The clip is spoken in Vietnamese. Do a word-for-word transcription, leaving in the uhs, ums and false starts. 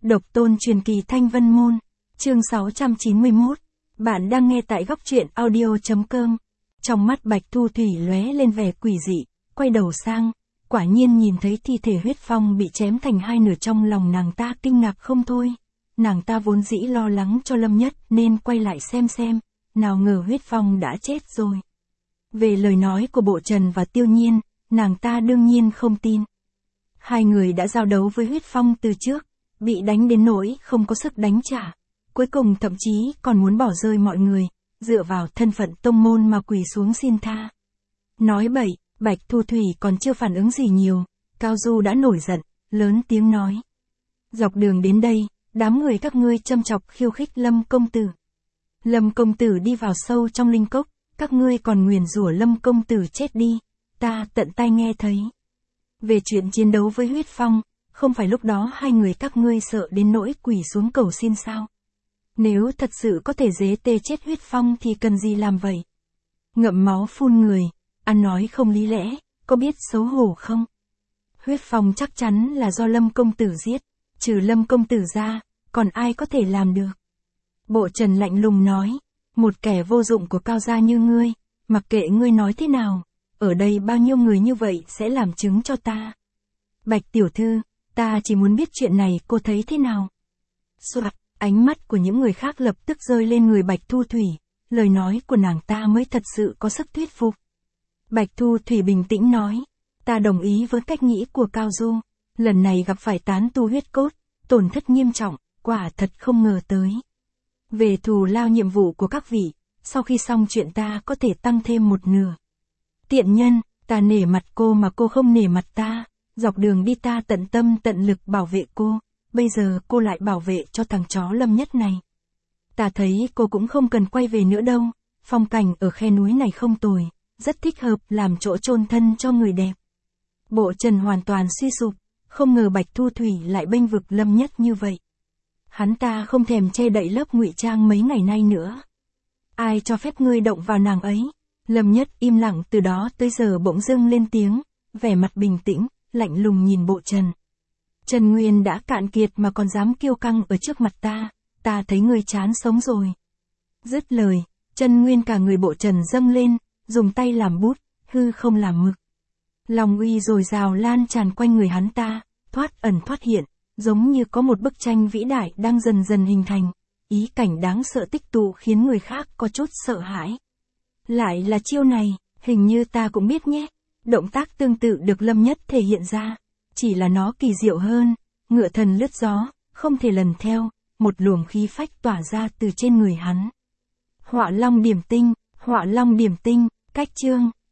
Độc tôn truyền kỳ Thanh Vân Môn, chương sáu trăm chín mươi mốt. Bạn đang nghe tại góc truyện audio chấm com. Trong mắt Bạch Thu Thủy lóe lên vẻ quỷ dị, quay đầu sang, quả nhiên nhìn thấy thi thể Huyết Phong bị chém thành hai nửa, trong lòng nàng ta kinh ngạc không thôi. Nàng ta vốn dĩ lo lắng cho Lâm Nhất nên quay lại xem xem, nào ngờ Huyết Phong đã chết rồi. Về lời nói của Bộ Trần và Tiêu Nhiên, nàng ta đương nhiên không tin. Hai người đã giao đấu với Huyết Phong từ trước, bị đánh đến nỗi không có sức đánh trả. Cuối cùng thậm chí còn muốn bỏ rơi mọi người, dựa vào thân phận tông môn mà quỳ xuống xin tha. Nói bậy, Bạch Thu Thủy còn chưa phản ứng gì nhiều, Cao Du đã nổi giận, lớn tiếng nói. Dọc đường đến đây, đám người các ngươi châm chọc khiêu khích Lâm công tử. Lâm công tử đi vào sâu trong linh cốc, các ngươi còn nguyền rủa Lâm công tử chết đi, ta tận tai nghe thấy. Về chuyện chiến đấu với Huyết Phong, không phải lúc đó hai người các ngươi sợ đến nỗi quỳ xuống cầu xin sao? Nếu thật sự có thể dế tê chết Huyết Phong thì cần gì làm vậy? Ngậm máu phun người, ăn nói không lý lẽ, có biết xấu hổ không? Huyết Phong chắc chắn là do Lâm công tử giết, trừ Lâm công tử ra, còn ai có thể làm được? Bộ Trần lạnh lùng nói, một kẻ vô dụng của Cao gia như ngươi, mặc kệ ngươi nói thế nào, ở đây bao nhiêu người như vậy sẽ làm chứng cho ta. Bạch tiểu thư, ta chỉ muốn biết chuyện này cô thấy thế nào? Soạt, ánh mắt của những người khác lập tức rơi lên người Bạch Thu Thủy, lời nói của nàng ta mới thật sự có sức thuyết phục. Bạch Thu Thủy bình tĩnh nói, ta đồng ý với cách nghĩ của Cao Du, lần này gặp phải tán tu huyết cốt, tổn thất nghiêm trọng, quả thật không ngờ tới. Về thù lao nhiệm vụ của các vị, sau khi xong chuyện ta có thể tăng thêm một nửa. Tiện nhân, ta nể mặt cô mà cô không nể mặt ta, dọc đường đi ta tận tâm tận lực bảo vệ cô, bây giờ cô lại bảo vệ cho thằng chó Lâm Nhất này. Ta thấy cô cũng không cần quay về nữa đâu, phong cảnh ở khe núi này không tồi, rất thích hợp làm chỗ chôn thân cho người đẹp. Bộ Trần hoàn toàn suy sụp, không ngờ Bạch Thu Thủy lại bênh vực Lâm Nhất như vậy. Hắn ta không thèm che đậy lớp ngụy trang mấy ngày nay nữa. Ai cho phép ngươi động vào nàng ấy? Lâm Nhất im lặng từ đó tới giờ bỗng dưng lên tiếng, vẻ mặt bình tĩnh, lạnh lùng nhìn Bộ Trần. Trần Nguyên đã cạn kiệt mà còn dám kiêu căng ở trước mặt ta, ta thấy ngươi chán sống rồi. Dứt lời, Trần Nguyên cả người Bộ Trần dâng lên, dùng tay làm bút, hư không làm mực. Lòng uy dồi dào lan tràn quanh người hắn ta, thoát ẩn thoát hiện, giống như có một bức tranh vĩ đại đang dần dần hình thành, ý cảnh đáng sợ tích tụ khiến người khác có chút sợ hãi. Lại là chiêu này, hình như ta cũng biết nhé. Động tác tương tự được Lâm Nhất thể hiện ra, chỉ là nó kỳ diệu hơn, ngựa thần lướt gió, không thể lần theo, một luồng khí phách tỏa ra từ trên người hắn. Họa Long điểm tinh, Họa Long điểm tinh, cách chương.